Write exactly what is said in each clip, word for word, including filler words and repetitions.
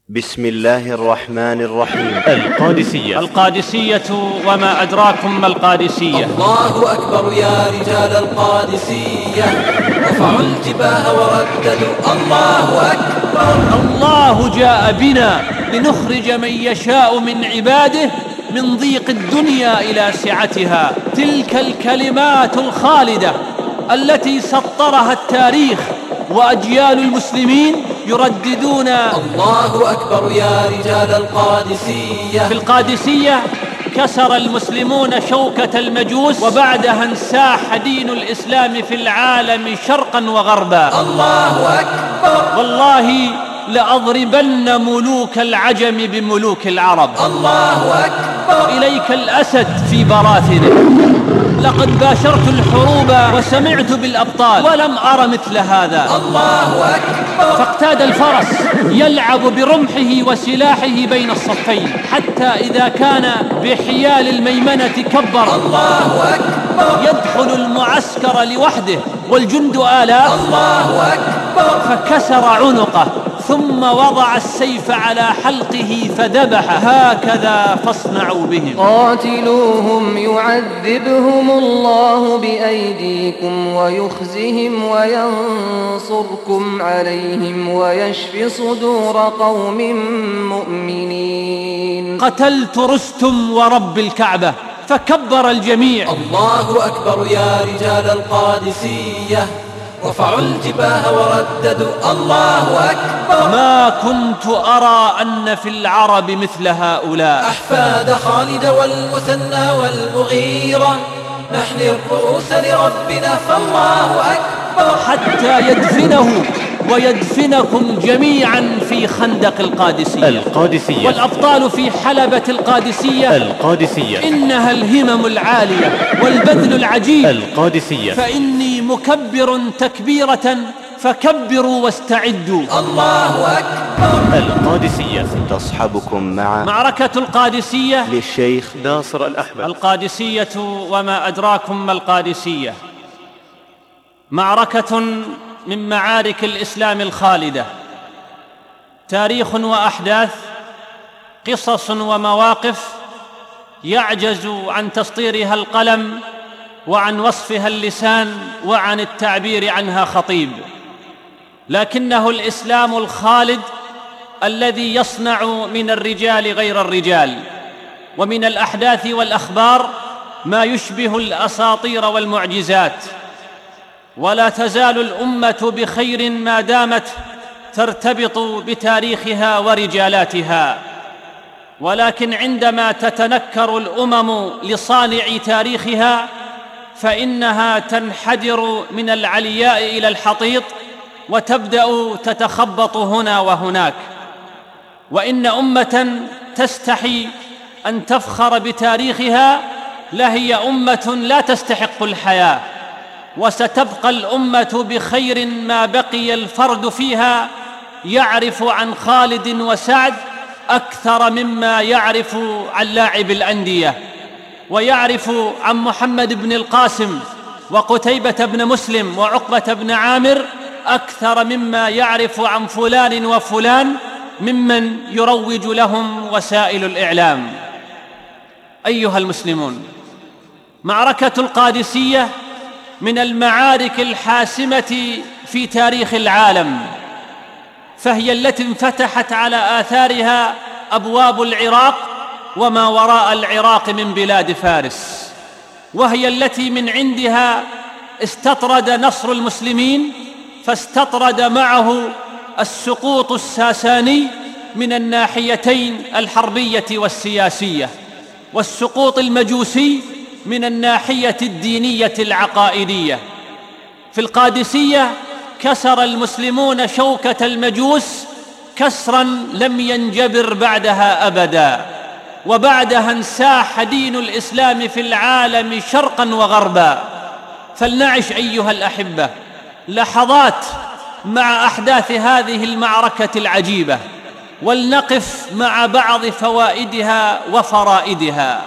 بسم الله الرحمن الرحيم. القادسية القادسية وما أدراكم ما القادسية. الله أكبر يا رجال القادسية، رفعوا الجباه ورددوا الله أكبر. الله جاء بنا لنخرج من يشاء من عباده من ضيق الدنيا إلى سعتها. تلك الكلمات الخالدة التي سطرها التاريخ وأجيال المسلمين يرددون الله أكبر يا رجال القادسية. في القادسية كسر المسلمون شوكة المجوس، وبعدها انساح دين الإسلام في العالم شرقا وغربا. الله أكبر. والله لأضربن ملوك العجم بملوك العرب. الله أكبر. إليك الأسد في براثنه. لقد باشرت الحروب وسمعت بالأبطال ولم أر مثل هذا. الله أكبر. فاقتاد الفرس يلعب برمحه وسلاحه بين الصفين، حتى إذا كان بحيال الميمنة كبر. الله أكبر. يدخل المعسكر لوحده والجند آلاف. الله أكبر. فكسر عنقه ثم وضع السيف على حلقه فذبح. هكذا فاصنعوا بهم. قاتلوهم يعذبهم الله بأيديكم ويخزهم وينصركم عليهم ويشف صدور قوم مؤمنين. قتلت رستم ورب الكعبة، فكبر الجميع. الله أكبر يا رجال القادسية، رفعوا الجباه ورددوا الله أكبر. ما كنت أرى أن في العرب مثل هؤلاء. أحفاد خالد والمثنى والمغيرة، نحن الرؤوس لربنا فالله أكبر. حتى يدفنه ويدفنكم جميعا في خندق القادسية. القادسية والأبطال في حلبة القادسية. القادسية إنها الهمم العالية والبذل العجيب. القادسية فإني مكبر تكبيرة فكبروا واستعدوا. الله أكبر. القادسية تصحبكم مع معركة القادسية للشيخ ناصر الأحمد. القادسية وما أدراكم ما القادسية. معركة من معارك الإسلام الخالدة، تاريخ وأحداث، قصص ومواقف يعجز عن تسطيرها القلم وعن وصفها اللسان وعن التعبير عنها خطيب، لكنه الإسلام الخالد الذي يصنع من الرجال غير الرجال، ومن الأحداث والأخبار ما يشبه الأساطير والمعجزات. ولا تزال الأمة بخير ما دامت ترتبط بتاريخها ورجالاتها، ولكن عندما تتنكر الأمم لصانع تاريخها فإنها تنحدر من العلياء إلى الحضيض وتبدأ تتخبط هنا وهناك. وإن أمة تستحي أن تفخر بتاريخها لهي أمة لا تستحق الحياة، وستبقى الأمة بخير ما بقي الفرد فيها يعرف عن خالد وسعد أكثر مما يعرف عن لاعب الأندية، ويعرف عن محمد بن القاسم وقتيبة بن مسلم وعقبة بن عامر أكثر مما يعرف عن فلان وفلان ممن يروج لهم وسائل الإعلام. أيها المسلمون، معركة القادسية من المعارك الحاسمة في تاريخ العالم، فهي التي انفتحت على آثارها أبواب العراق وما وراء العراق من بلاد فارس، وهي التي من عندها استطرد نصر المسلمين، فاستطرد معه السقوط الساساني من الناحيتين الحربية والسياسية، والسقوط المجوسي من الناحية الدينية العقائدية. في القادسية كسر المسلمون شوكة المجوس كسرا لم ينجبر بعدها أبدا، وبعدها انساح دين الإسلام في العالم شرقا وغربا. فلنعش أيها الأحبة لحظات مع أحداث هذه المعركة العجيبة، ولنقف مع بعض فوائدها وفرائدها.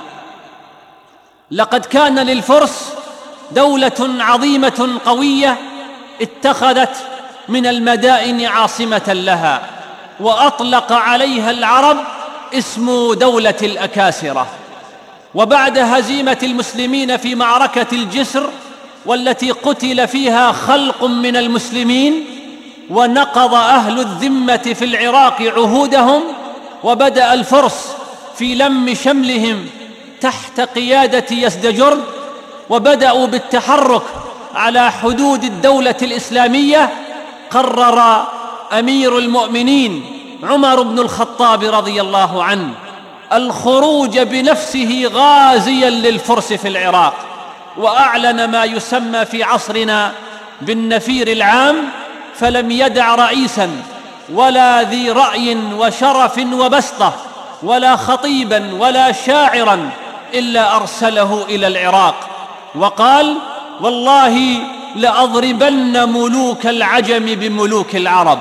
لقد كان للفرس دولة عظيمة قوية اتخذت من المدائن عاصمة لها، وأطلق عليها العرب اسم دولة الأكاسرة. وبعد هزيمة المسلمين في معركة الجسر، والتي قتل فيها خلق من المسلمين، ونقض أهل الذمة في العراق عهودهم، وبدأ الفرس في لم شملهم تحت قيادة يزدجرد، وبدأوا بالتحرك على حدود الدولة الإسلامية، قرر أمير المؤمنين عمر بن الخطاب رضي الله عنه الخروج بنفسه غازيا للفرس في العراق، وأعلن ما يسمى في عصرنا بالنفير العام، فلم يدع رئيسا ولا ذي رأي وشرف وبسطة ولا خطيبا ولا شاعرا إلا أرسله إلى العراق، وقال: والله لأضربن ملوك العجم بملوك العرب.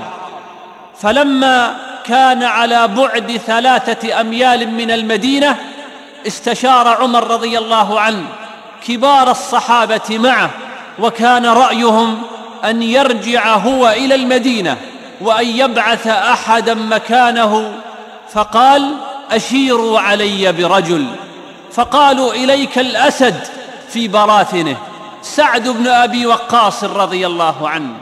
فلما كان على بعد ثلاثة أميال من المدينة، استشار عمر رضي الله عنه كبار الصحابة معه، وكان رأيهم أن يرجع هو إلى المدينة وأن يبعث أحدا مكانه، فقال: أشيروا علي برجل. فقالوا: إليك الأسد في براثنه، سعد بن أبي وقاص رضي الله عنه.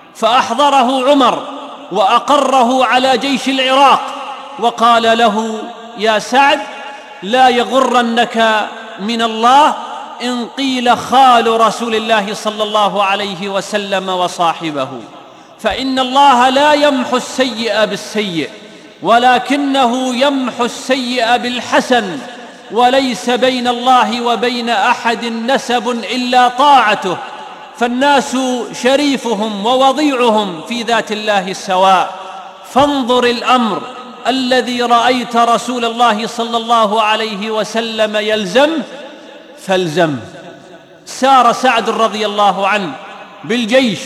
فأحضره عمر وأقره على جيش العراق، وقال له: يا سعد، لا يغرنك من الله إن قيل خال رسول الله صلى الله عليه وسلم وصاحبه، فإن الله لا يمحو السيئ بالسيئ، ولكنه يمحو السيئ بالحسن، وليس بين الله وبين أحد نسب إلا طاعته، فالناس شريفهم ووضيعهم في ذات الله سواء، فانظر الأمر الذي رأيت رسول الله صلى الله عليه وسلم يلزمه فالزمه. سار سعد رضي الله عنه بالجيش،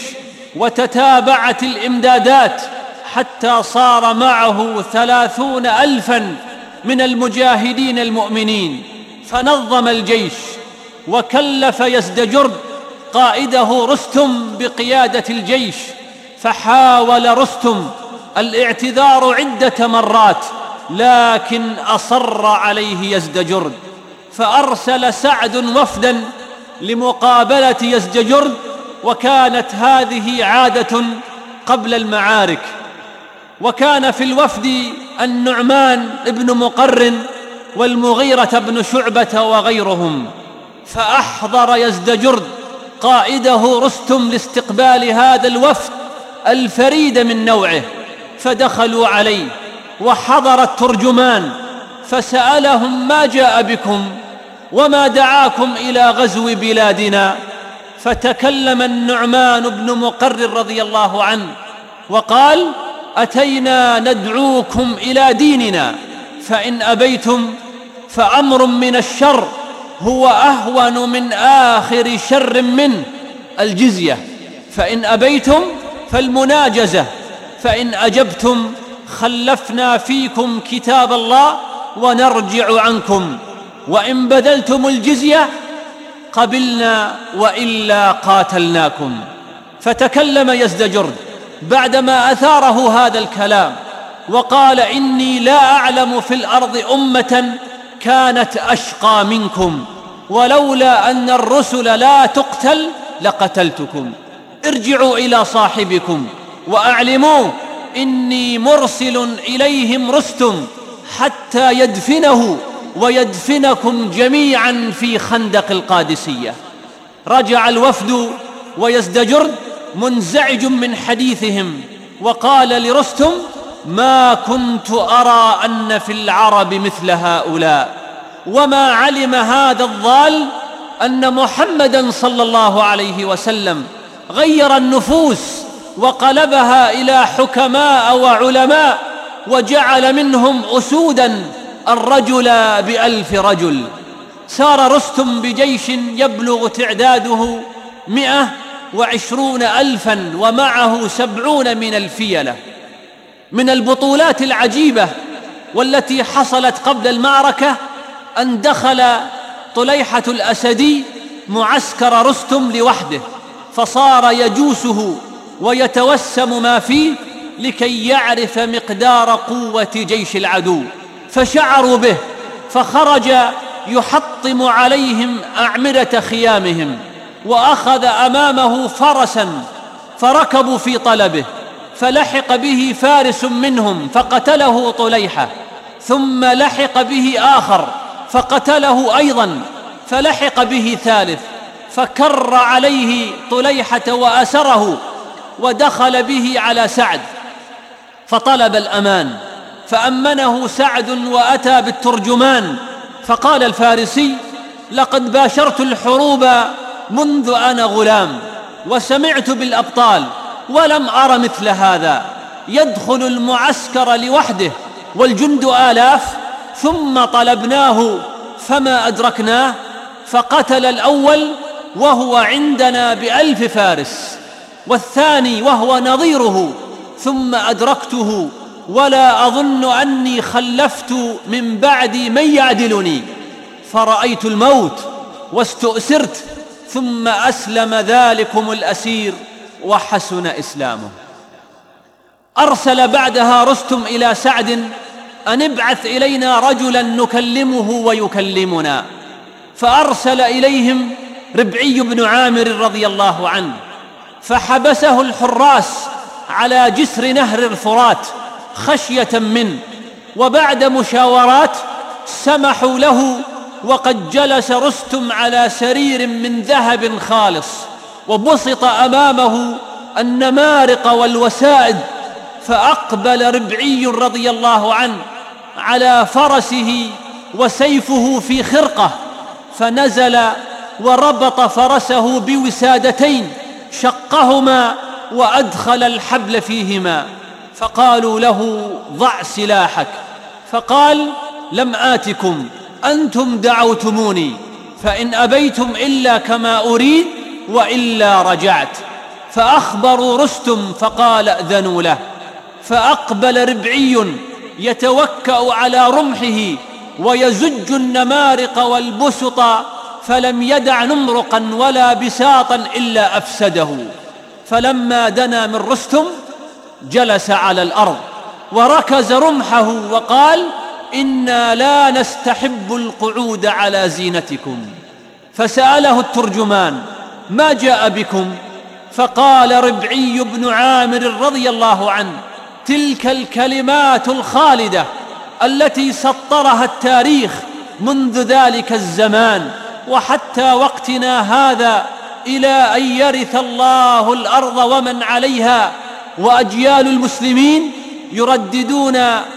وتتابعت الإمدادات حتى صار معه ثلاثون ألفا من المجاهدين المؤمنين، فنظم الجيش وكلف يزدجرد قائده رستم بقيادة الجيش، فحاول رستم الاعتذار عدة مرات، لكن أصر عليه يزدجرد، فأرسل سعد وفدا لمقابلة يزدجرد، وكانت هذه عادة قبل المعارك. وكان في الوفد النعمان بن مقرن والمغيرة بن شعبة وغيرهم، فأحضر يزدجرد قائده رستم لاستقبال هذا الوفد الفريد من نوعه، فدخلوا عليه وحضر الترجمان فسألهم: ما جاء بكم وما دعاكم إلى غزو بلادنا؟ فتكلم النعمان بن مقرن رضي الله عنه وقال: أتينا ندعوكم إلى ديننا، فإن أبيتم فأمر من الشر هو أهون من آخر شر منه، الجزية، فإن أبيتم فالمناجزة، فإن أجبتم خلفنا فيكم كتاب الله ونرجع عنكم، وإن بذلتم الجزية قبلنا وإلا قاتلناكم. فتكلم يزدجرد بعدما أثاره هذا الكلام وقال: إني لا أعلم في الأرض أمة كانت أشقى منكم، ولولا أن الرسل لا تقتل لقتلتكم. ارجعوا إلى صاحبكم وأعلموه إني مرسل إليهم رستم حتى يدفنه ويدفنكم جميعا في خندق القادسية. رجع الوفد ويزدجرد منزعج من حديثهم، وقال لرستم: ما كنت أرى أن في العرب مثل هؤلاء، وما علم هذا الضال أن محمدًا صلى الله عليه وسلم غير النفوس وقلبها إلى حكماء وعلماء، وجعل منهم أسوداً الرجل بألف رجل. سار رستم بجيش يبلغ تعداده مئة وعشرون ألفاً، ومعه سبعون من الفيلة. من البطولات العجيبة والتي حصلت قبل المعركة أن دخل طليحة الأسدي معسكر رستم لوحده، فصار يجوسه ويتوسم ما فيه، لكي يعرف مقدار قوة جيش العدو، فشعروا به، فخرج يحطم عليهم أعمدة خيامهم، وأخذ أمامه فرسا فركبوا في طلبه، فلحق به فارس منهم فقتله طليحة، ثم لحق به آخر فقتله أيضا، فلحق به ثالث، فكر عليه طليحة وأسره، ودخل به على سعد فطلب الأمان، فأمنه سعد وأتى بالترجمان، فقال الفارسي: لقد باشرت الحروب منذ أنا غلام، وسمعت بالأبطال، ولم أر مثل هذا، يدخل المعسكر لوحده والجند آلاف، ثم طلبناه فما أدركناه، فقتل الأول وهو عندنا بألف فارس، والثاني وهو نظيره، ثم أدركته، ولا أظن أني خلفت من بعدي من يعدلني، فرأيت الموت واستؤسرت، ثم أسلم ذلكم الأسير وحسن إسلامه. أرسل بعدها رستم إلى سعد أن ابعث إلينا رجلا نكلمه ويكلمنا، فأرسل إليهم ربعي بن عامر رضي الله عنه، فحبسه الحراس على جسر نهر الفرات خشية منه، وبعد مشاورات سمحوا له، وقد جلس رستم على سرير من ذهب خالص، وبسط أمامه النمارق والوسائد، فأقبل ربعي رضي الله عنه على فرسه وسيفه في خرقة، فنزل وربط فرسه بوسادتين شقهما وأدخل الحبل فيهما، فقالوا له: ضع سلاحك، فقال: لم آتكم، أنتم دعوتموني، فإن أبيتم إلا كما أريد وإلا رجعت. فأخبروا رستم فقال: أذنوا له. فأقبل ربعي يتوكأ على رمحه ويزج النمارق والبسط، فلم يدع نمرقا ولا بساطا إلا أفسده. فلما دنا من رستم جلس على الأرض وركز رمحه وقال: إنا لا نستحب القعود على زينتكم. فسأله الترجمان: ما جاء بكم؟ فقال ربعي بن عامر رضي الله عنه: تلك الكلمات الخالدة التي سطرها التاريخ منذ ذلك الزمان وحتى وقتنا هذا، إلى أن يرث الله الأرض ومن عليها، وأجيال المسلمين يرددون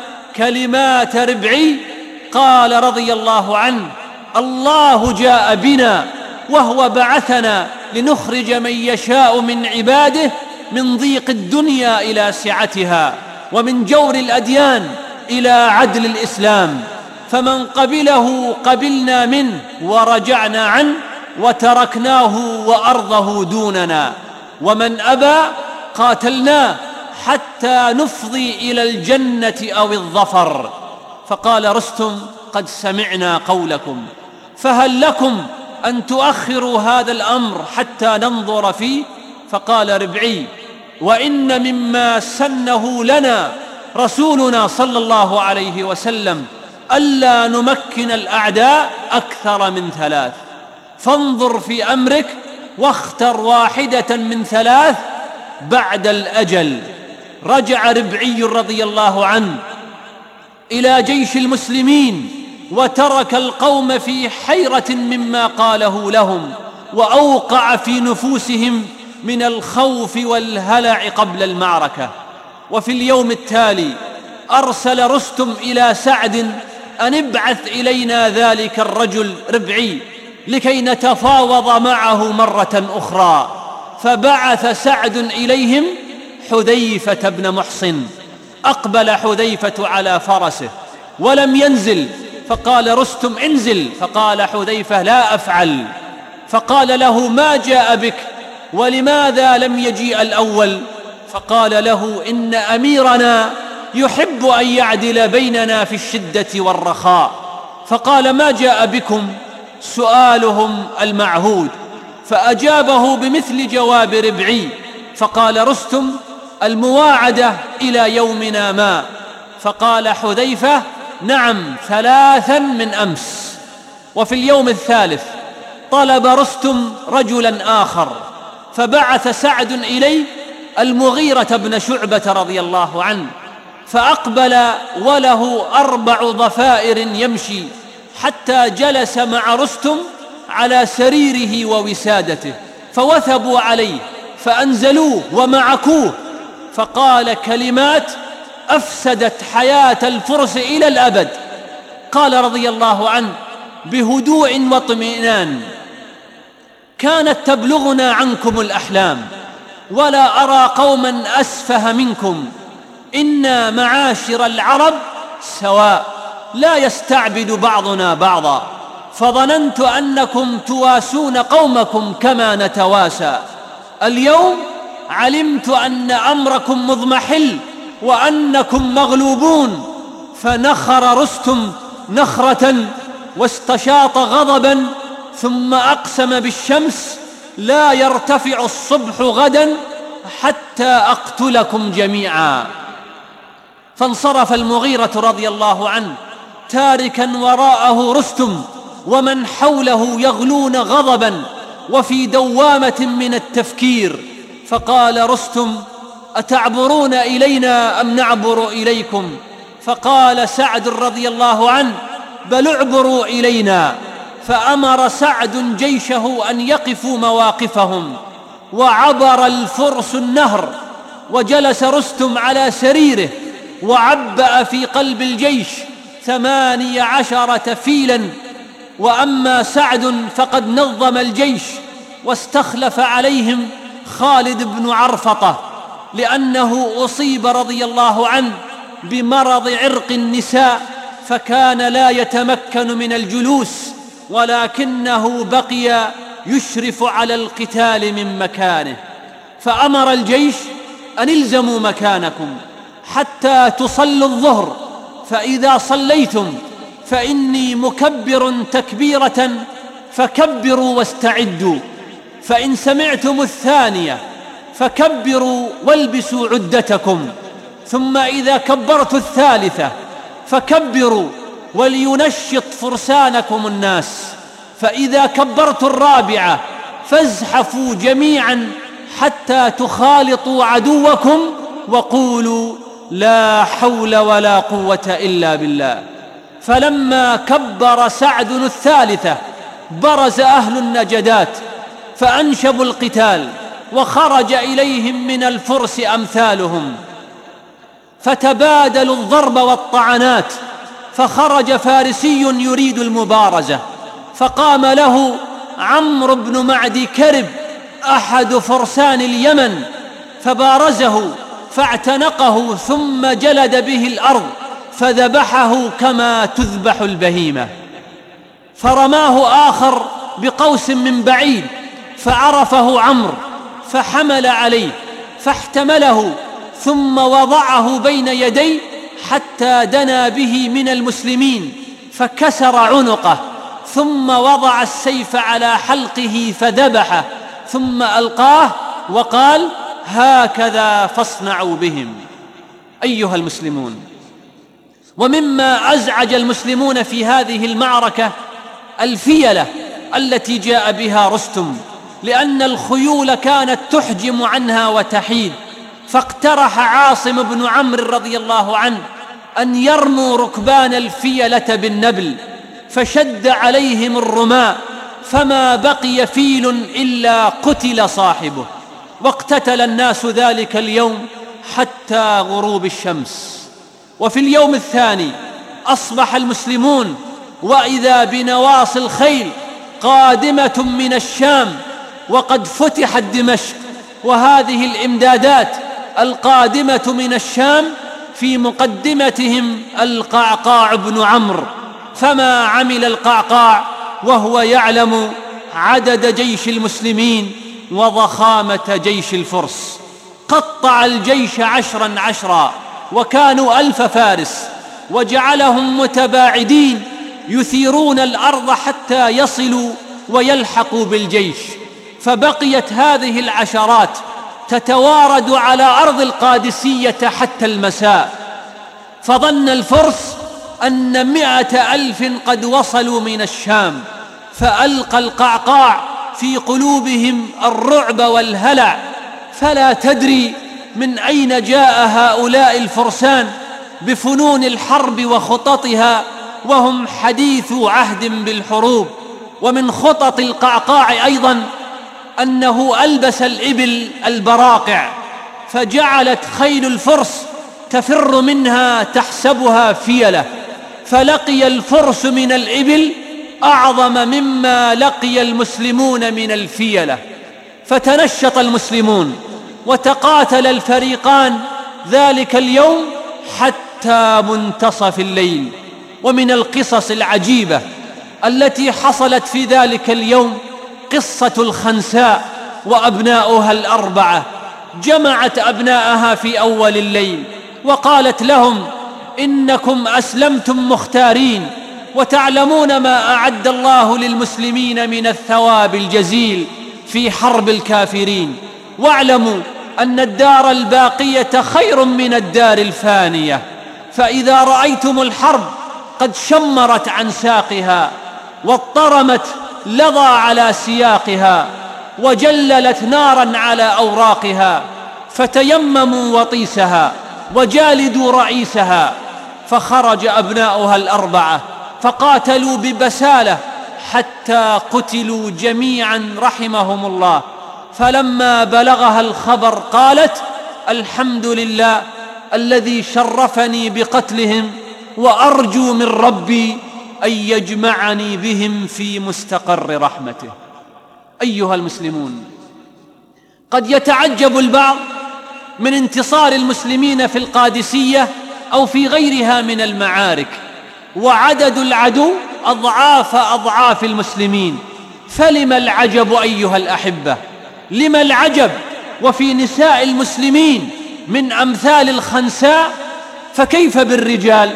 كلمات ربعي. قال رضي الله عنه: الله جاء بنا وهو بعثنا لنخرج من يشاء من عباده من ضيق الدنيا إلى سعتها، ومن جور الأديان إلى عدل الإسلام، فمن قبله قبلنا منه ورجعنا عنه، وتركناه وأرضه دوننا، ومن أبى قاتلناه حتى نفضي إلى الجنة أو الظفر. فقال رستم: قد سمعنا قولكم، فهل لكم أن تؤخروا هذا الأمر حتى ننظر فيه؟ فقال ربعي: وإن مما سنه لنا رسولنا صلى الله عليه وسلم ألا نمكن الأعداء أكثر من ثلاث، فانظر في أمرك واختر واحدة من ثلاث بعد الأجل. رجع ربعي رضي الله عنه إلى جيش المسلمين، وترك القوم في حيرة مما قاله لهم، وأوقع في نفوسهم من الخوف والهلع قبل المعركة. وفي اليوم التالي أرسل رستم إلى سعد أن ابعث إلينا ذلك الرجل ربعي لكي نتفاوض معه مرة أخرى. فبعث سعد إليهم حذيفة بن محصن. أقبل حذيفة على فرسه ولم ينزل، فقال رستم: انزل. فقال حذيفة: لا أفعل. فقال له: ما جاء بك؟ ولماذا لم يجيء الأول؟ فقال له: إن أميرنا يحب أن يعدل بيننا في الشدة والرخاء. فقال: ما جاء بكم؟ سؤالهم المعهود. فأجابه بمثل جواب ربعي. فقال رستم: المواعدة إلى يومنا ما؟ فقال حذيفة: نعم، ثلاثا من أمس. وفي اليوم الثالث طلب رستم رجلا آخر، فبعث سعد إليه المغيرة بن شعبة رضي الله عنه، فأقبل وله أربع ضفائر يمشي، حتى جلس مع رستم على سريره ووسادته، فوثبوا عليه فأنزلوه ومعكوه، فقال كلمات أفسدت حياة الفرس إلى الأبد. قال رضي الله عنه بهدوء واطمئنان: كانت تبلغنا عنكم الأحلام، ولا أرى قوما أسفه منكم، إنا معاشر العرب سواء، لا يستعبد بعضنا بعضا، فظننت أنكم تواسون قومكم كما نتواسى. اليوم علمت أن أمركم مضمحل وأنكم مغلوبون. فنخر رستم نخرة واستشاط غضبا، ثم أقسم بالشمس: لا يرتفع الصبح غدا حتى أقتلكم جميعا. فانصرف المغيرة رضي الله عنه تاركا وراءه رستم ومن حوله يغلون غضبا وفي دوامة من التفكير. فقال رستم: أتعبرون إلينا أم نعبر إليكم؟ فقال سعد رضي الله عنه: بل اعبروا إلينا. فأمر سعد جيشه أن يقفوا مواقفهم، وعبر الفرس النهر، وجلس رستم على سريره، وعبأ في قلب الجيش ثماني عشرة فيلا. وأما سعد فقد نظم الجيش واستخلف عليهم خالد بن عرفطة، لأنه أصيب رضي الله عنه بمرض عرق النساء، فكان لا يتمكن من الجلوس، ولكنه بقي يشرف على القتال من مكانه. فأمر الجيش أن الزموا مكانكم حتى تصلوا الظهر، فإذا صليتم فإني مكبر تكبيرة فكبروا واستعدوا، فإن سمعتم الثانية فكبروا والبسوا عدتكم، ثم إذا كبرت الثالثة فكبروا ولينشط فرسانكم الناس، فإذا كبرت الرابعة فازحفوا جميعا حتى تخالطوا عدوكم وقولوا: لا حول ولا قوة إلا بالله. فلما كبر سعد الثالثة برز أهل النجدات فأنشبوا القتال، وخرج إليهم من الفرس أمثالهم، فتبادلوا الضرب والطعنات. فخرج فارسي يريد المبارزة، فقام له عمرو بن معدي كرب أحد فرسان اليمن، فبارزه فاعتنقه ثم جلد به الأرض فذبحه كما تذبح البهيمة. فرماه آخر بقوس من بعيد فعرفه عمرو فحمل عليه فاحتمله، ثم وضعه بين يديه حتى دنا به من المسلمين فكسر عنقه، ثم وضع السيف على حلقه فذبحه، ثم ألقاه وقال: هكذا فاصنعوا بهم. أيها المسلمون، ومما أزعج المسلمون في هذه المعركة الفيلة التي جاء بها رستم، لأن الخيول كانت تحجم عنها وتحيد. فاقترح عاصم بن عمرو رضي الله عنه أن يرموا ركبان الفيلة بالنبل، فشد عليهم الرماء، فما بقي فيل إلا قتل صاحبه. واقتتل الناس ذلك اليوم حتى غروب الشمس. وفي اليوم الثاني أصبح المسلمون وإذا بنواصي الخيل قادمة من الشام، وقد فتحت دمشق، وهذه الإمدادات القادمة من الشام في مقدمتهم القعقاع بن عمرو. فما عمل القعقاع وهو يعلم عدد جيش المسلمين وضخامة جيش الفرس. قطع الجيش عشرا عشرا، وكانوا ألف فارس، وجعلهم متباعدين يثيرون الأرض حتى يصلوا ويلحقوا بالجيش. فبقيت هذه العشرات تتوارد على أرض القادسية حتى المساء، فظن الفرس أن مئة ألف قد وصلوا من الشام، فألقى القعقاع في قلوبهم الرعب والهلع، فلا تدري من أين جاء هؤلاء الفرسان بفنون الحرب وخططها وهم حديث عهد بالحروب. ومن خطط القعقاع أيضا أنه ألبس الإبل البراقع، فجعلت خيل الفرس تفر منها تحسبها فيلة، فلقي الفرس من الإبل أعظم مما لقي المسلمون من الفيلة، فتنشط المسلمون وتقاتل الفريقان ذلك اليوم حتى منتصف الليل. ومن القصص العجيبة التي حصلت في ذلك اليوم قصة الخنساء وأبناؤها الأربعة. جمعت أبناءها في أول الليل وقالت لهم: إنكم أسلمتم مختارين، وتعلمون ما أعد الله للمسلمين من الثواب الجزيل في حرب الكافرين، واعلموا أن الدار الباقية خير من الدار الفانية، فإذا رأيتم الحرب قد شمرت عن ساقها واضطرمت لظى على سياقها وجللت نارا على أوراقها، فتيمموا وطيسها وجالدوا رئيسها. فخرج أبناؤها الأربعة فقاتلوا ببسالة حتى قتلوا جميعا رحمهم الله. فلما بلغها الخبر قالت: الحمد لله الذي شرفني بقتلهم، وأرجو من ربي أن يجمعني بهم في مستقر رحمته. أيها المسلمون، قد يتعجب البعض من انتصار المسلمين في القادسية أو في غيرها من المعارك، وعدد العدو أضعاف أضعاف المسلمين، فلم العجب أيها الأحبة؟ لم العجب وفي نساء المسلمين من أمثال الخنساء؟ فكيف بالرجال؟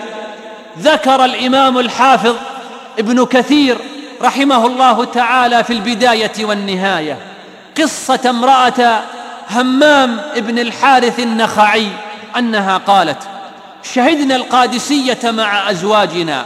ذكر الإمام الحافظ ابن كثير رحمه الله تعالى في البداية والنهاية قصة امرأة همام ابن الحارث النخعي أنها قالت: شهدنا القادسية مع أزواجنا،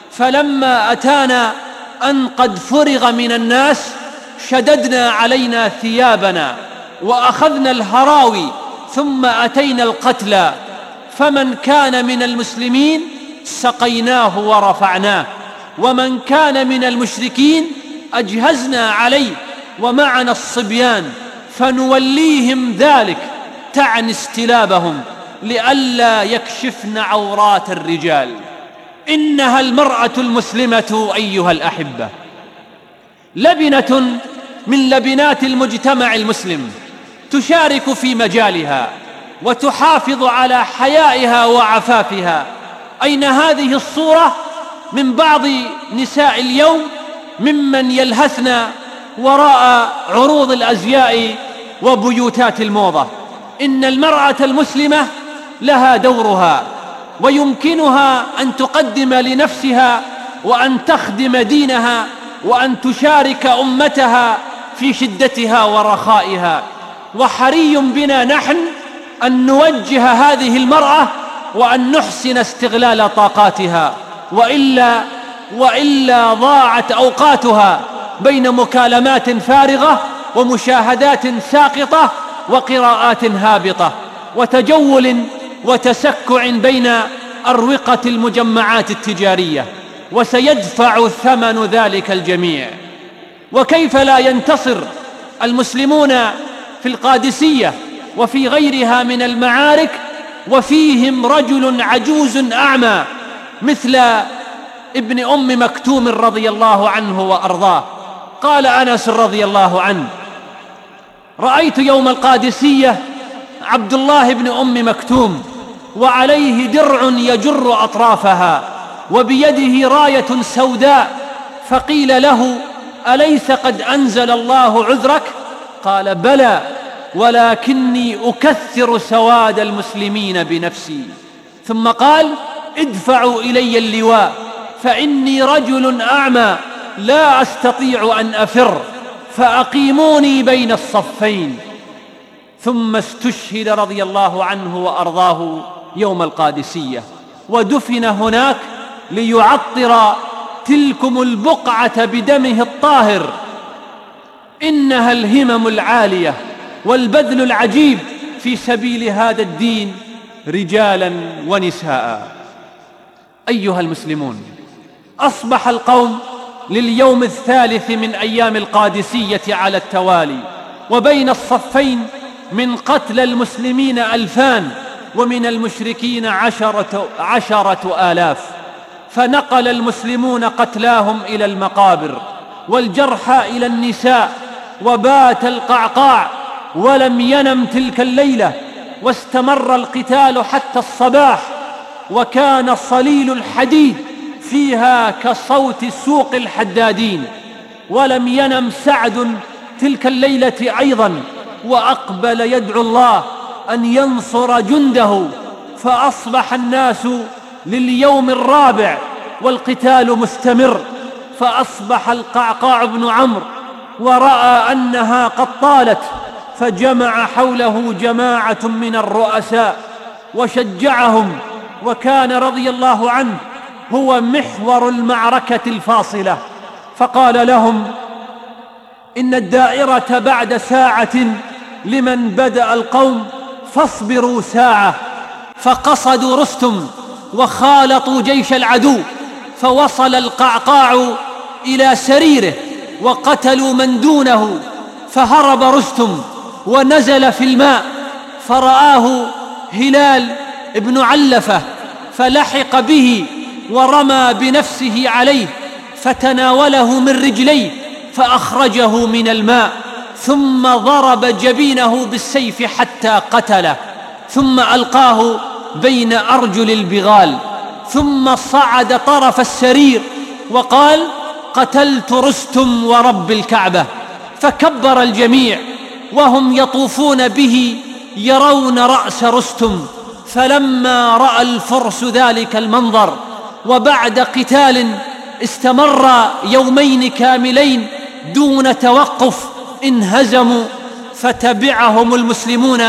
فلما أتانا أن قد فرغ من الناس شددنا علينا ثيابنا وأخذنا الهراوي، ثم أتينا القتلى، فمن كان من المسلمين سقيناه ورفعناه، ومن كان من المشركين أجهزنا عليه، ومعنا الصبيان فنوليهم ذلك، تعني استلابهم لئلا يكشفن عورات الرجال. إنها المرأة المسلمة أيها الأحبة لبنة من لبنات المجتمع المسلم، تشارك في مجالها وتحافظ على حيائها وعفافها. أين هذه الصورة من بعض نساء اليوم ممن يلهثن وراء عروض الأزياء وبيوتات الموضة؟ إن المرأة المسلمة لها دورها، ويمكنها أن تقدم لنفسها وأن تخدم دينها وأن تشارك أمتها في شدتها ورخائها. وحري بنا نحن أن نوجه هذه المرأة وأن نحسن استغلال طاقاتها، وإلا وإلا ضاعت أوقاتها بين مكالمات فارغة ومشاهدات ساقطة وقراءات هابطة وتجول وتسكع بين أروقة المجمعات التجارية، وسيدفع ثمن ذلك الجميع. وكيف لا ينتصر المسلمون في القادسية وفي غيرها من المعارك وفيهم رجل عجوز أعمى مثل ابن أم مكتوم رضي الله عنه وأرضاه؟ قال أنس رضي الله عنه: رأيت يوم القادسية عبد الله بن أم مكتوم وعليه درع يجر أطرافها وبيده راية سوداء، فقيل له: أليس قد أنزل الله عذرك؟ قال: بلى، ولكني أكثر سواد المسلمين بنفسي. ثم قال: ادفعوا إلي اللواء فإني رجل أعمى لا أستطيع أن أفر، فأقيموني بين الصفين. ثم استشهد رضي الله عنه وأرضاه يوم القادسية، ودفن هناك ليعطر تلكم البقعة بدمه الطاهر. إنها الهمم العالية والبذل العجيب في سبيل هذا الدين رجالا ونساء. أيها المسلمون، أصبح القوم لليوم الثالث من أيام القادسية على التوالي، وبين الصفين من قتل المسلمين ألفان ومن المشركين عشرة, عشرة آلاف، فنقل المسلمون قتلاهم إلى المقابر والجرحى إلى النساء، وبات القعقاع ولم ينم تلك الليلة، واستمر القتال حتى الصباح، وكان صليل الحديد فيها كصوت سوق الحدادين. ولم ينم سعد تلك الليلة أيضا، وأقبل يدعو الله أن ينصر جنده، فأصبح الناس لليوم الرابع والقتال مستمر. فأصبح القعقاع بن عمرو ورأى أنها قد طالت، فجمع حوله جماعة من الرؤساء وشجعهم، وكان رضي الله عنه هو محور المعركة الفاصلة، فقال لهم: إن الدائرة بعد ساعة لمن بدأ القوم، فاصبروا ساعة. فقصدوا رستم وخالطوا جيش العدو، فوصل القعقاع إلى سريره وقتلوا من دونه، فهرب رستم ونزل في الماء، فرآه هلال ابن علفة فلحق به ورمى بنفسه عليه، فتناوله من رجليه فأخرجه من الماء، ثم ضرب جبينه بالسيف حتى قتله، ثم ألقاه بين أرجل البغال، ثم صعد طرف السرير وقال: قتلت رستم ورب الكعبة. فكبر الجميع وهم يطوفون به يرون رأس رستم. فلما رأى الفرس ذلك المنظر، وبعد قتال استمر يومين كاملين دون توقف، انهزموا، فتبعهم المسلمون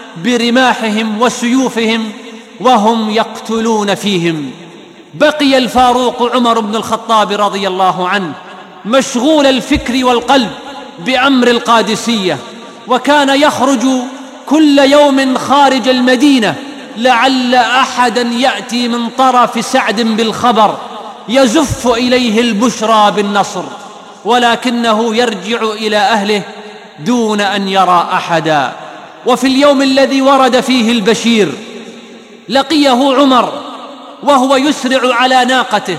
برماحهم وسيوفهم وهم يقتلون فيهم. بقي الفاروق عمر بن الخطاب رضي الله عنه مشغول الفكر والقلب بأمر القادسية، وكان يخرج كل يوم خارج المدينة لعل أحدا يأتي من طرف سعد بالخبر يزف إليه البشرى بالنصر، ولكنه يرجع إلى أهله دون أن يرى أحدا. وفي اليوم الذي ورد فيه البشير لقيه عمر وهو يسرع على ناقته،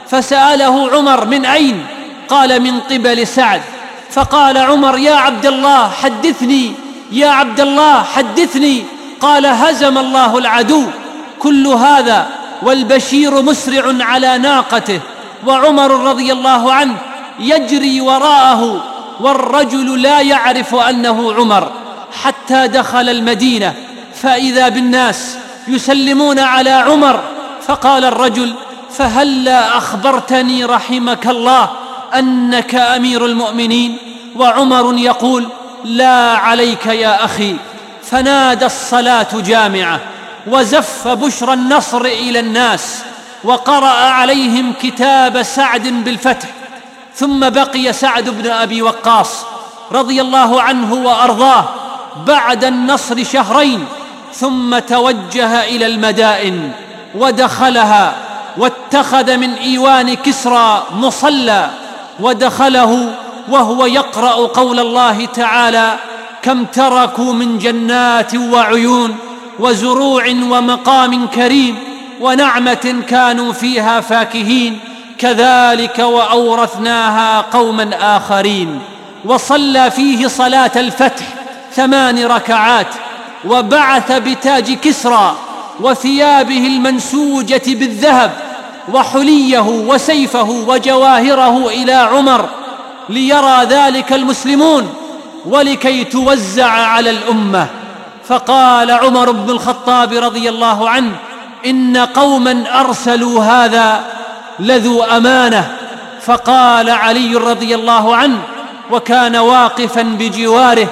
فسأله عمر: من أين؟ قال: من قبل سعد. فقال عمر: يا عبد الله حدثني، يا عبد الله حدثني. قال: هزم الله العدو. كل هذا والبشير مسرع على ناقته، وعمر رضي الله عنه يجري وراءه، والرجل لا يعرف أنه عمر، حتى دخل المدينة فإذا بالناس يسلمون على عمر. فقال الرجل: فهلا أخبرتني رحمك الله أنك أمير المؤمنين؟ وعمر يقول: لا عليك يا أخي. فنادى الصلاة جامعة، وزف بشرى النصر إلى الناس، وقرأ عليهم كتاب سعد بالفتح. ثم بقي سعد بن أبي وقاص رضي الله عنه وأرضاه بعد النصر شهرين، ثم توجه إلى المدائن ودخلها، واتخذ من إيوان كسرى مصلى، ودخله وهو يقرأ قول الله تعالى: كم تركوا من جنات وعيون وزروع ومقام كريم ونعمة كانوا فيها فاكهين كذلك وأورثناها قوما آخرين. وصلى فيه صلاة الفتح ثمان ركعات، وبعث بتاج كسرى وثيابه المنسوجة بالذهب وحليه وسيفه وجواهره إلى عمر ليرى ذلك المسلمون ولكي توزع على الأمة. فقال عمر بن الخطاب رضي الله عنه: إن قوما أرسلوا هذا لذو أمانة. فقال علي رضي الله عنه وكان واقفا بجواره: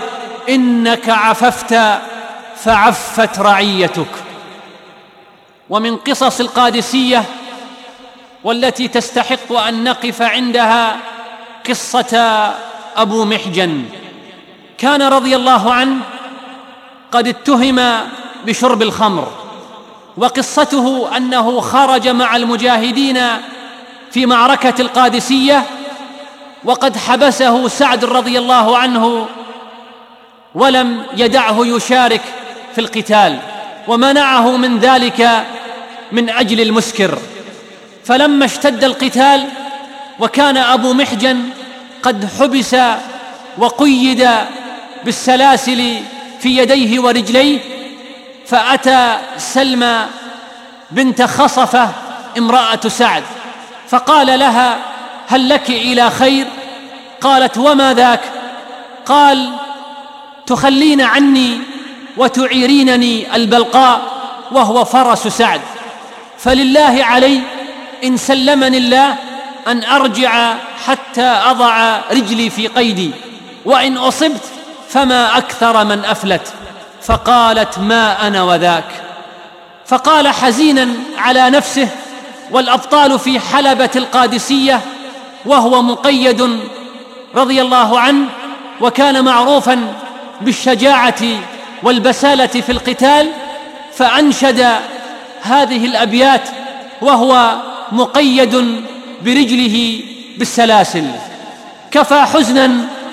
إنك عففت فعفت رعيتك. ومن قصص القادسية والتي تستحق أن نقف عندها قصة أبو محجن. كان رضي الله عنه قد اتهم بشرب الخمر، وقصته أنه خرج مع المجاهدين في معركة القادسية وقد حبسه سعد رضي الله عنه ولم يدعه يشارك في القتال، ومنعه من ذلك من أجل المسكر. فلما اشتد القتال وكان أبو محجن قد حبس وقيد بالسلاسل في يديه ورجليه، فأتى سلمى بنت خصفة امرأة سعد فقال لها: هل لك إلى خير؟ قالت: وما ذاك؟ قال: تخلين عني وتعيرينني البلقاء وهو فرس سعد، فلله علي إن سلمني الله أن أرجع حتى أضع رجلي في قيدي، وإن أصبت فما أكثر من أفلت. فقالت: ما أنا وذاك. فقال حزينا على نفسه والأبطال في حلبة القادسية وهو مقيد رضي الله عنه، وكان معروفا بالشجاعة والبسالة في القتال، فأنشد هذه الأبيات وهو مقيد برجله بالسلاسل: كفى حزنا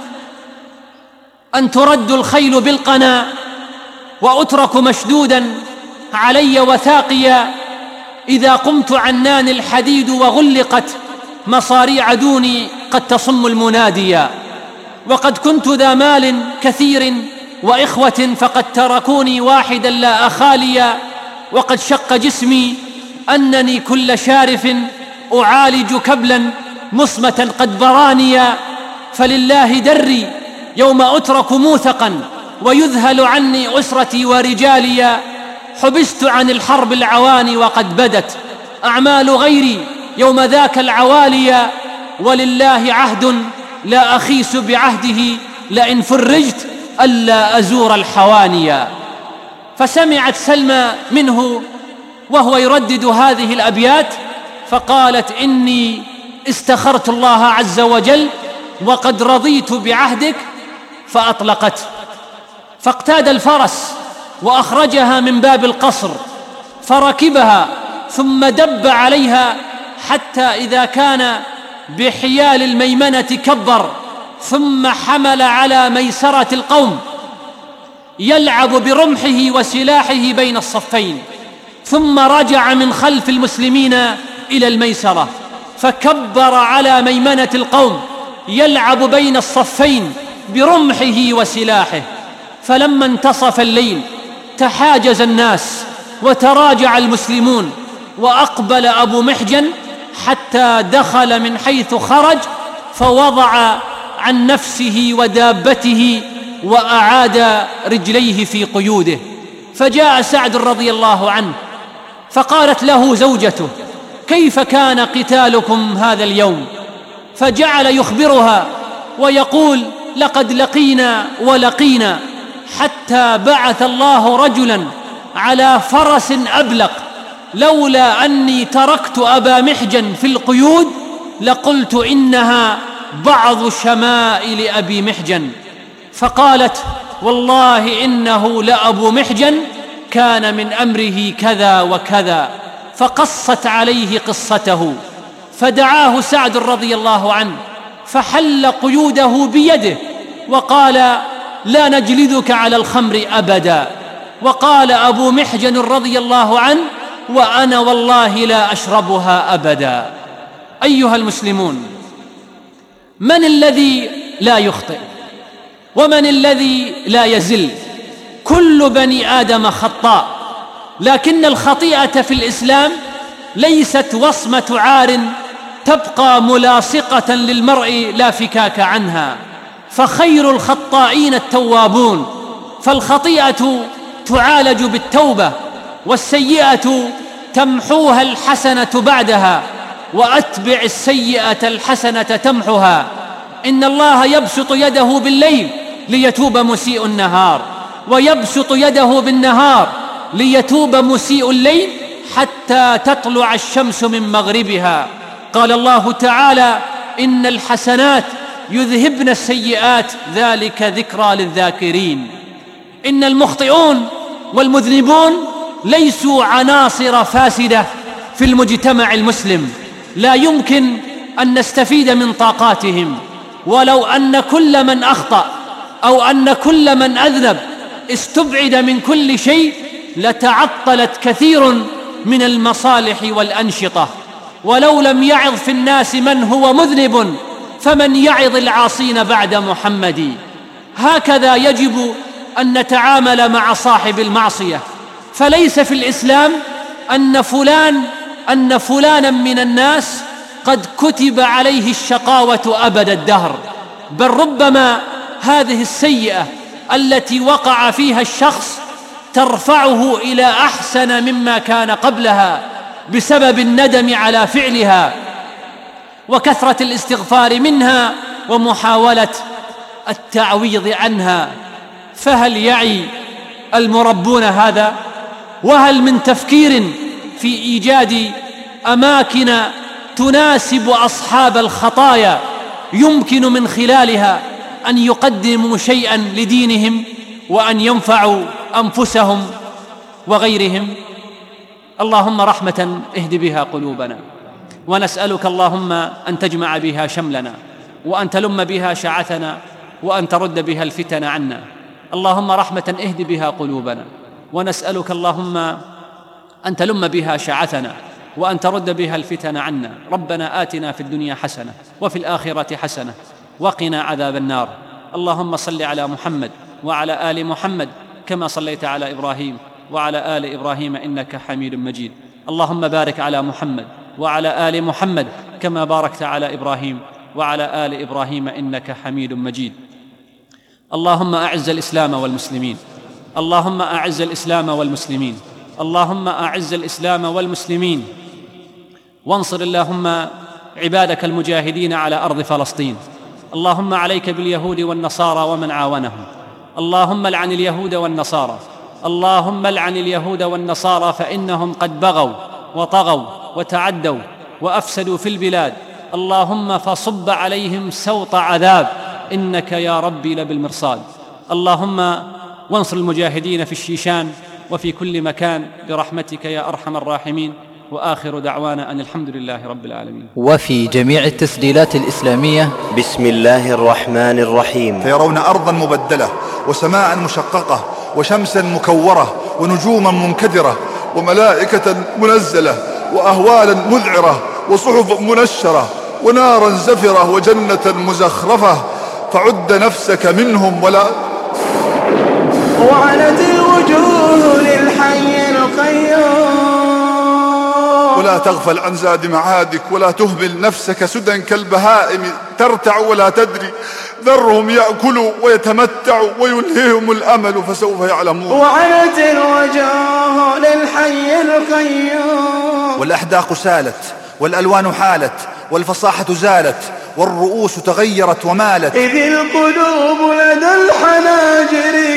أن ترد الخيل بالقنا وأترك مشدودا علي وثاقيا، إذا قمت عنان الحديد وغلقت مصاريع دوني قد تصم المناديا، وقد كنت ذا مال كثير وإخوة فقد تركوني واحدا لا أخاليا، وقد شق جسمي أنني كل شارف أعالج كبلا مصمة قد برانيا، فلله دري يوم أترك موثقا ويذهل عني أسرتي ورجاليا، حبست عن الحرب العواني وقد بدت أعمال غيري يوم ذاك العواليا، ولله عهد لا أخيس بعهده لئن فرجت ألا أزور الحوانيا. فسمعت سلمى منه وهو يردد هذه الأبيات فقالت: إني استخرت الله عز وجل وقد رضيت بعهدك، فأطلقته. فاقتاد الفرس وأخرجها من باب القصر فركبها ثم دب عليها حتى إذا كان بحيال الميمنة كبر، ثم حمل على ميسرة القوم يلعب برمحه وسلاحه بين الصفين، ثم رجع من خلف المسلمين إلى الميسرة فكبر على ميمنة القوم يلعب بين الصفين برمحه وسلاحه. فلما انتصف الليل تحاجز الناس وتراجع المسلمون، وأقبل أبو محجن حتى دخل من حيث خرج فوضع عن نفسه ودابته وأعاد رجليه في قيوده. فجاء سعد رضي الله عنه فقالت له زوجته: كيف كان قتالكم هذا اليوم؟ فجعل يخبرها ويقول: لقد لقينا ولقينا حتى بعث الله رجلا على فرس أبلق، لولا أني تركت أبا محجن في القيود لقلت إنها بعض شمائل أبي محجن. فقالت: والله إنه لأبو محجن كان من أمره كذا وكذا، فقصت عليه قصته. فدعاه سعد رضي الله عنه فحل قيوده بيده وقال: لا نجلدك على الخمر أبدا. وقال أبو محجن رضي الله عنه: وأنا والله لا أشربها أبدا. أيها المسلمون، من الذي لا يخطئ؟ ومن الذي لا يزل؟ كل بني آدم خطاء، لكن الخطيئة في الإسلام ليست وصمة عار تبقى ملاصقة للمرء لا فكاك عنها، فخير الخطائين التوابون. فالخطيئة تعالج بالتوبة، والسيئة تمحوها الحسنة بعدها، وأتبع السيئة الحسنة تمحها. إن الله يبسط يده بالليل ليتوب مسيء النهار، ويبسط يده بالنهار ليتوب مسيء الليل حتى تطلع الشمس من مغربها. قال الله تعالى: إن الحسنات يذهبن السيئات ذلك ذكرى للذاكرين. إن المخطئون والمذنبون ليسوا عناصر فاسدة في المجتمع المسلم، لا يمكن أن نستفيد من طاقاتهم. ولو أن كل من أخطأ أو أن كل من أذنب استبعد من كل شيء لتعطلت كثير من المصالح والأنشطة. ولو لم يعظ في الناس من هو مذنب فمن يعظ العاصين بعد محمد. هكذا يجب أن نتعامل مع صاحب المعصية، فليس في الإسلام أن فلان أن فلانا من الناس قد كتب عليه الشقاوة أبد الدهر، بل ربما هذه السيئة التي وقع فيها الشخص ترفعه إلى أحسن مما كان قبلها بسبب الندم على فعلها وكثرة الاستغفار منها ومحاولة التعويض عنها. فهل يعي المربون هذا؟ وهل من تفكير في إيجاد أماكن تناسب أصحاب الخطايا يمكن من خلالها أن يقدموا شيئا لدينهم وأن ينفعوا أنفسهم وغيرهم؟ اللهم رحمة اهد بها قلوبنا، ونسألك اللهم أن تجمع بها شملنا، وأن تلم بها شعثنا، وأن ترد بها الفتن عنا. اللهم رحمة اهد بها قلوبنا، ونسألك اللهم أن تلم بها شعثنا، وأن ترد بها الفتن عنا. ربنا آتنا في الدنيا حسنة وفي الآخرة حسنة وقنا عذاب النار. اللهم صل على محمد وعلى آل محمد كما صليت على إبراهيم وعلى آل إبراهيم إنك حميد مجيد. اللهم بارك على محمد وعلى آل محمد كما باركت على إبراهيم وعلى آل إبراهيم إنك حميد مجيد. اللهم أعز الإسلام والمسلمين، اللهم أعز الإسلام والمسلمين، اللهم أعز الإسلام والمسلمين، وانصر اللهم عبادك المجاهدين على أرض فلسطين. اللهم عليك باليهود والنصارى ومن عاونهم. اللهم لعن اليهود والنصارى، اللهم لعن اليهود والنصارى فإنهم قد بغوا وطغوا وتعدوا وأفسدوا في البلاد. اللهم فصب عليهم سوط عذاب إنك يا ربي لبالمرصاد. اللهم وانصر المجاهدين في الشيشان وفي كل مكان برحمتك يا أرحم الراحمين. وآخر دعوانا أن الحمد لله رب العالمين. وفي جميع التسجيلات الإسلامية بسم الله الرحمن الرحيم. فيرون أرضا مبدلة وسماء مشققة وشمسا مكورة ونجوما منكدرة وملائكة منزلة وأهوالا مذعرة وصحف منشرة ونارا زفرة وجنة مزخرفة، فعد نفسك منهم ولا وعنت الوجوه للحي القيوم، ولا تغفل عن زاد معادك ولا تهمل نفسك سدى كالبهائم ترتع ولا تدري، ذرهم يأكلوا ويتمتعوا ويلهيهم الأمل فسوف يعلمون. وعنت الوجوه للحي القيوم، والأحداق سالت والألوان حالت والفصاحة زالت والرؤوس تغيرت ومالت، إذ القلوب لدى الحناجر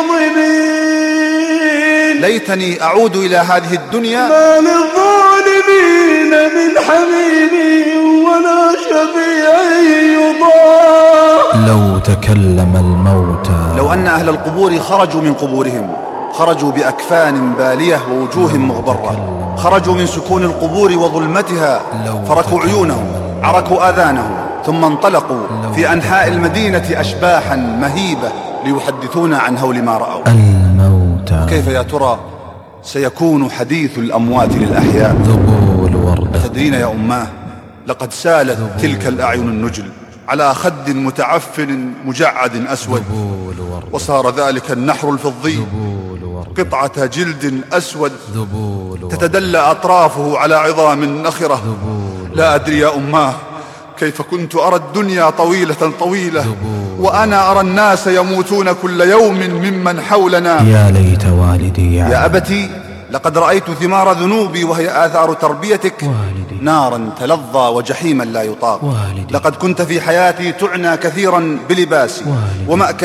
كاظمين. ليتني أعود إلى هذه الدنيا ما للظالمين من حميم ولا شفيع يضاع. لو تكلم الموتى، لو أن أهل القبور خرجوا من قبورهم، خرجوا بأكفان بالية ووجوه مغبرة، خرجوا من سكون القبور وظلمتها، فركوا عيونهم، عركوا آذانهم، ثم انطلقوا في أنحاء المدينة أشباحا مهيبة ليحدثونا عن هول ما رأوا. الموتى كيف يا ترى سيكون حديث الأموات للأحياء؟ ذبول وردة. تدرين يا أماه، لقد سالت تلك الأعين النجل على خد متعفن مجعد أسود، وصار ذلك النحر الفضي قطعة جلد أسود تتدلى أطرافه على عظام نخرة. لا أدري يا أماه كيف كنت أرى الدنيا طويلة طويلة وأنا أرى الناس يموتون كل يوم ممن حولنا. يا ليت والدي يا أبتي، لقد رأيت ثمار ذنوبي وهي آثار تربيتك، والدي. نارا تلظى وجحيما لا يطاق. والدي. لقد كنت في حياتي تعنى كثيرا بلباسي والدي. ومأكلي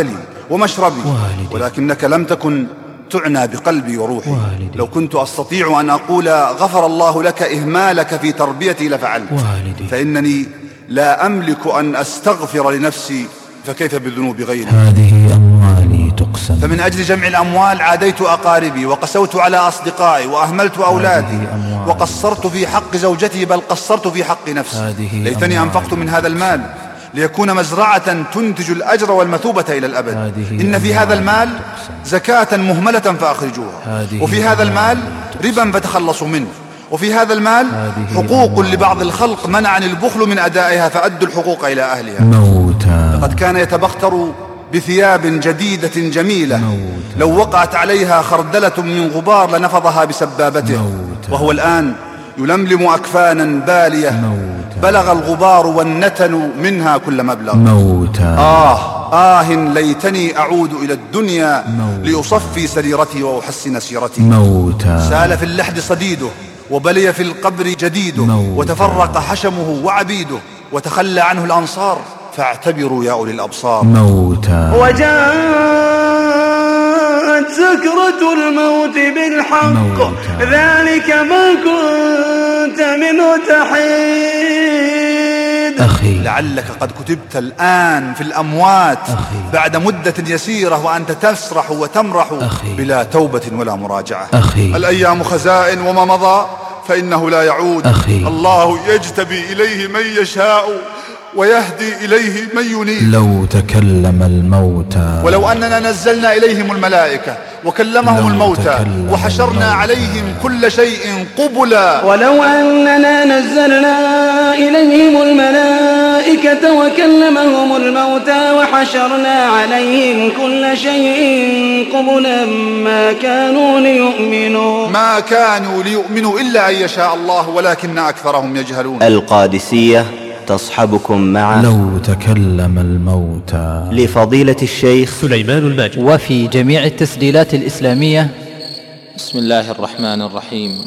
ومشربي، ولكنك لم تكن تعنى بقلبي وروحي. لو كنت أستطيع أن أقول غفر الله لك إهمالك في تربيتي لفعلت، فإنني لا أملك أن أستغفر لنفسي، فكيف بذنوب غيري؟ هذه أموالي تقسم. فمن أجل جمع الأموال عاديت أقاربي وقسوت على أصدقائي وأهملت أولادي وقصرت في حق زوجتي، بل قصرت في حق نفسي. ليتني أنفقت من هذا المال ليكون مزرعة تنتج الأجر والمثوبة إلى الأبد. إن في هذا المال زكاة مهملة فأخرجوها، وفي هذا المال ربا فتخلصوا منه، وفي هذا المال حقوق لبعض الخلق منعني البخل من أدائها فأدوا الحقوق إلى أهلها. موتى. لقد كان يتبختر بثياب جديدة جميلة، موتى. لو وقعت عليها خردلة من غبار لنفضها بسبابته، موتى. وهو الآن يلملم أكفانا بالية، موتى. بلغ الغبار والنتن منها كل مبلغ. موتى. آه آه ليتني أعود إلى الدنيا، موتى. لأصفي سريرتي وأحسن سيرتي. موتى. سال في اللحد صديده، وبلي في القبر جديده، موتى. وتفرق حشمه وعبيده، وتخلى عنه الأنصار، فاعتبروا يا أولي الأبصار. موتى. وجاءت سكرة الموت بالحق، موتى. ذلك ما كنت منه تحيد. أخي، لعلك قد كتبت الآن في الأموات، أخي. بعد مدة يسيرة وأنت تسرح وتمرح، أخي. بلا توبة ولا مراجعة. أخي. الأيام خزائن، وما مضى فإنه لا يعود. أخي. الله يجتبي إليه من يشاء ويهدي إليه من ينيب. لو تكلم الموتى، ولو أننا نزلنا إليهم الملائكة وكلمهم الموتى وحشرنا عليهم كل شيء قبلا. ولو أننا نزلنا إليهم الملائكة وكلمهم الموتى وحشرنا عليهم كل شيء قبلا ما كانوا ليؤمنوا ما كانوا ليؤمنوا إلا أن يشاء الله ولكن أكثرهم يجهلون. القادسية تصحبكم مع لو تكلم الموتى لفضيلة الشيخ سليمان الماجد. وفي جميع التسجيلات الإسلامية. بسم الله الرحمن الرحيم.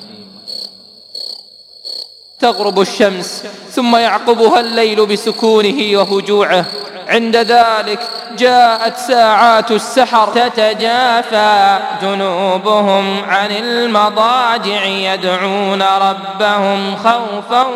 تغرب الشمس ثم يعقبها الليل بسكونه وهجوعه، عند ذلك جاءت ساعات السحر، تتجافى جنوبهم عن المضاجع يدعون ربهم خوفا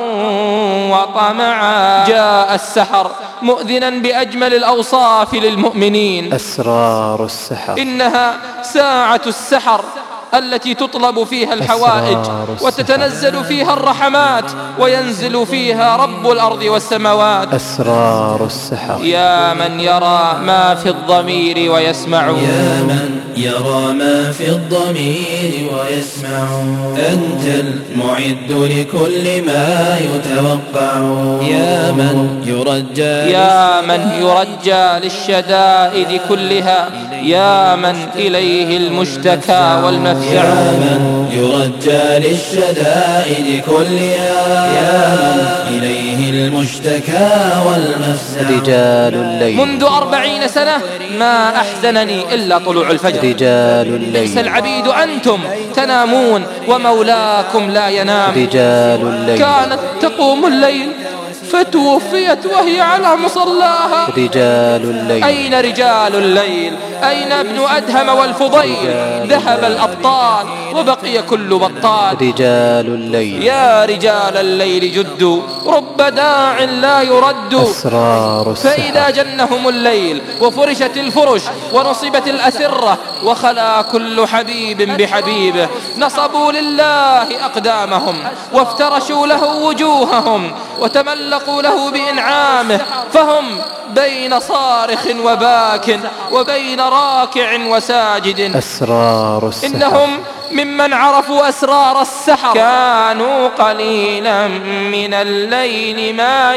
وطمعا. جاء السحر مؤذنا بأجمل الأوصاف للمؤمنين. أسرار السحر. إنها ساعة السحر التي تطلب فيها الحوائج وتتنزل فيها الرحمات وينزل فيها رب الأرض والسماوات. أسرار السحر. يا من يرى ما في الضمير ويسمع، يا من يرى ما في الضمير ويسمع، أنت المعد لكل ما يتوقع، يا من يرجى يا من يرجى للشدائد كلها، يا من إليه المشتكى والمفزع، يا من يرجى للشدائد كلها، يا من إليه المشتكى والمفزع. رجال الليل. منذ أربعين سنة ما أحزنني إلا طلوع الفجر. رجال الليل. ليس العبيد أنتم تنامون ومولاكم لا ينام. رجال الليل. كانت تقوم الليل فتوفيت وهي على مصلاها. رجال الليل. أين رجال الليل؟ أين ابن أدهم والفضيل؟ ذهب الأبطال وبقي كل بطال. رجال الليل. يا رجال الليل جدوا، رب داع لا يرد. أسرار السحر. فإذا جنهم الليل وفرشت الفرش ونصبت الأسرة وخلا كل حبيب بحبيبه، نصبوا لله أقدامهم وافترشوا له وجوههم وتملقوا له بإنعامه، فهم بين صارخ وباك وبين راكع وساجد. أسرار السحر. إنهم ممن عرفوا أسرار السحر، كانوا قليلا من الليل ما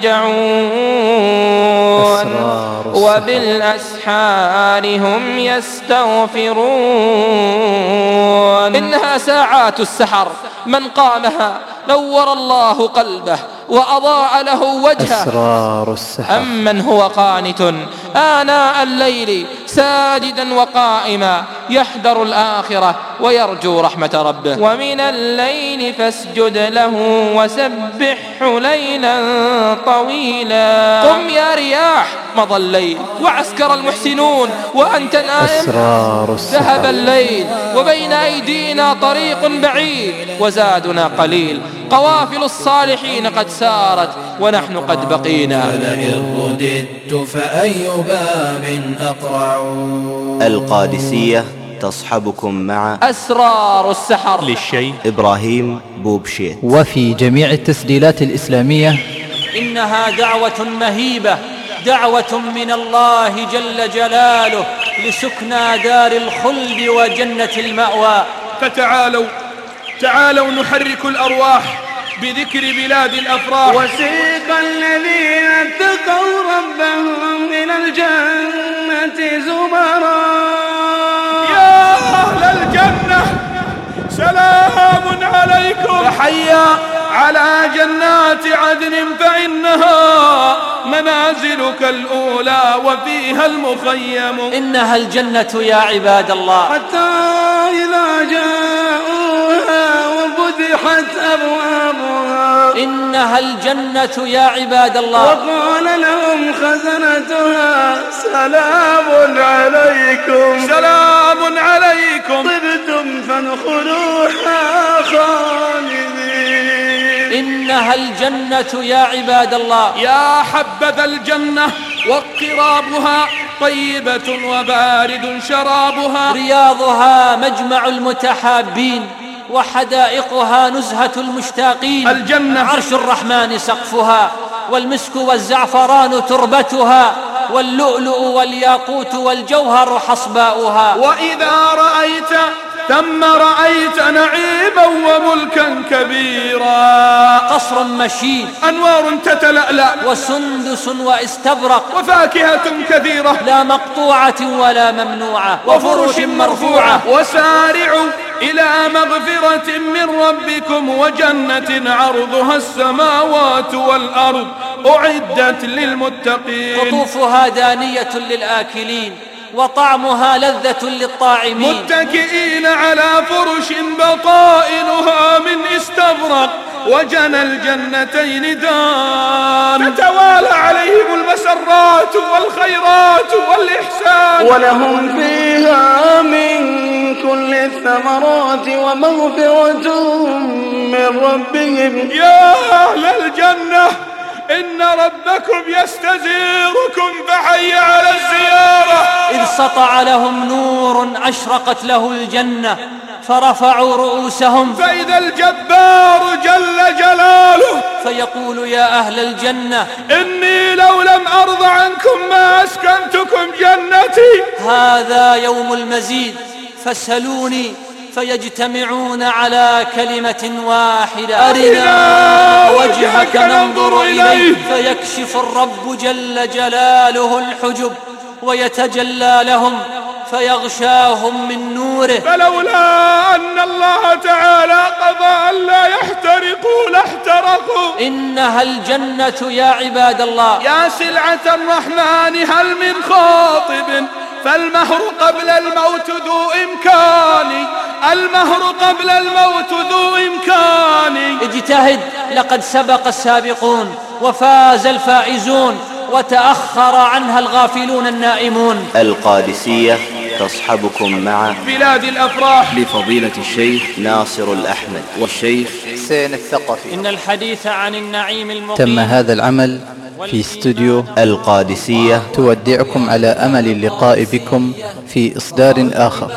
يهجعون، وبالأسحار هم يستغفرون. إنها ساعات السحر، من قامها نور الله قلبه وأضاء له وجهه. أسرار السحر. أمن هو قانت آناء الليل ساجدا وقائما يحذر الآخرة ويرجو رحمة ربه. ومن الليل فاسجد له وسبحه ليلا طويلا. قم يا رياح مضى الليل وعسكر المحسنون وأنت نائم. ذهب الليل وبين أيدينا طريق بعيد وزادنا قليل. قوافل الصالحين قد سارت ونحن قد بقينا. فلئن رددت فأي باب أقرع. القادسية تصحبكم مع أسرار السحر للشيخ إبراهيم بوبشيت. وفي جميع التسجيلات الإسلامية إنها دعوة مهيبة، دعوة من الله جل جلاله لسكنى دار الخلد وجنة المأوى. فتعالوا تعالوا نحرك الأرواح بذكر بلاد الأفراح. وسيق الذين اتقوا ربهم إلى الجنة زمرا. يا أهل الجنة سلام عليكم. فحيا على جنات عدن فإنها منازلك الأولى وفيها المخيم. إنها الجنة يا عباد الله. حتى إذا جاءوها وفتحت أبوابها. إنها الجنة يا عباد الله. وقال لهم خزنتها سلام عليكم. سلام عليكم. طبتم فادخلوها خالدين. إنها الجنة يا عباد الله. يا حبذا الجنة واقترابها طيبة وبارد شرابها. رياضها مجمع المتحابين وحدائقها نزهة المشتاقين. الجنة عرش الرحمن سقفها والمسك والزعفران تربتها واللؤلؤ والياقوت والجوهر حصباؤها. وإذا رأيت ثم رأيت نعيما وملكا كبيرا. قصر مشيد أنوار تتلألأ وسندس واستبرق وفاكهة كثيرة لا مقطوعة ولا ممنوعة وفرش مرفوعة. وسارعوا إلى مغفرة من ربكم وجنة عرضها السماوات والأرض أعدت للمتقين. قطوفها دانية للآكلين وطعمها لذة للطاعمين. متكئين على فرش بطائنها من استبرق وجنى الجنتين دان. تتوالى عليهم المسرات والخيرات والإحسان. ولهم فيها من كل الثمرات ومغفرة من ربهم. يا أهل الجنة إن ربكم يستزيركم فحي على الزيارة. إذ سطع لهم نور أشرقت له الجنة فرفعوا رؤوسهم فإذا الجبار جل جلاله فيقول يا أهل الجنة إني لو لم أرض عنكم ما أسكنتكم جنتي. هذا يوم المزيد فاسألوني فيجتمعون على كلمة واحدة أرنا وجهك ننظر إليه. فيكشف الرب جل جلاله الحجب ويتجلى لهم فيغشاهم من نوره. فلولا أن الله تعالى قضى أن لا يحترقوا لاحترقوا. إنها الجنة يا عباد الله. يا سلعة الرحمن هل من خاطب فالمهر قبل الموت ذو إمكان. المهر قبل الموت ذو إمكان. اجتهد لقد سبق السابقون وفاز الفائزون وتأخر عنها الغافلون النائمون. القادسية تصحبكم مع بلاد الأفراح لفضيلة الشيخ ناصر الأحمد والشيخ حسين الثقفي. إن الحديث عن النعيم المقيم. تم هذا العمل في استوديو القادسية. تودعكم على أمل اللقاء بكم في إصدار آخر.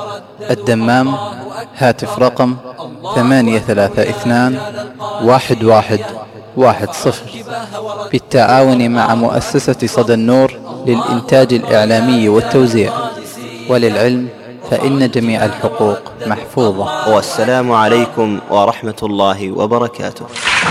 الدمام، هاتف رقم ثمانية ثلاثة اثنان واحد واحد واحد صفر، بالتعاون مع مؤسسة صدى النور للإنتاج الإعلامي والتوزيع. وللعلم فإن جميع الحقوق محفوظة. والسلام عليكم ورحمة الله وبركاته.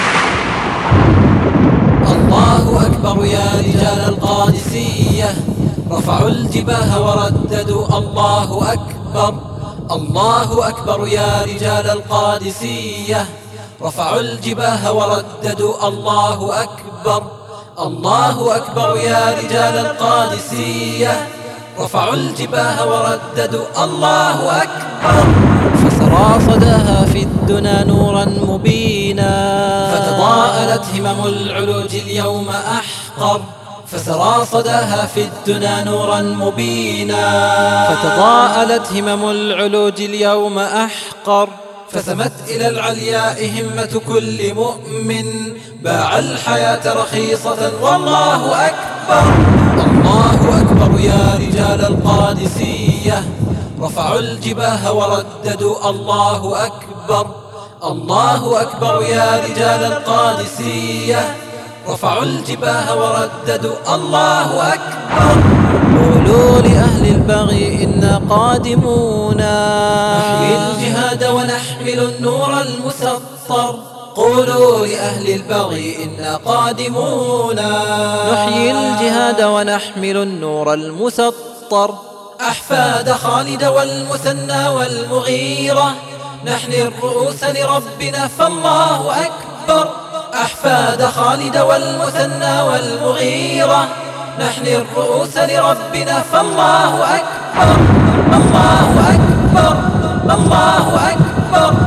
الله أكبر يا رجال القادسية. رفعوا الجباه ورددوا الله أكبر. الله أكبر يا رجال القادسية. رفعوا الجباه ورددوا الله أكبر. الله أكبر يا رجال القادسية. رفعوا الجباه ورددوا الله أكبر. فسرى صداها في الدنا نورا مبينا، فتضاءلت همم العلوج اليوم أحقر. فسرى صداها في الدنا نورا مبينا، فتضاءلت همم العلوج اليوم أحقر. فسمت إلى العلياء همة كل مؤمن، باع الحياة رخيصة والله أكبر. الله أكبر يا رجال القادسية، رفعوا الجباه ورددوا الله أكبر. الله أكبر يا رجال القادسية، رفعوا الجباه ورددوا الله أكبر. قولوا لأهل البغي إنا قادمون، نحيي الجهاد ونحمل النور المسطر. قولوا لأهل البغي إنا قادمون، نحيي الجهاد ونحمل النور المسطر. أحفاد خالد والمثنى والمغيرة، نحني الرؤوس لربنا فالله أكبر. أحفاد خالد والمثنى والمغيرة، نحني الرؤوس لربنا فالله أكبر. الله أكبر، الله أكبر.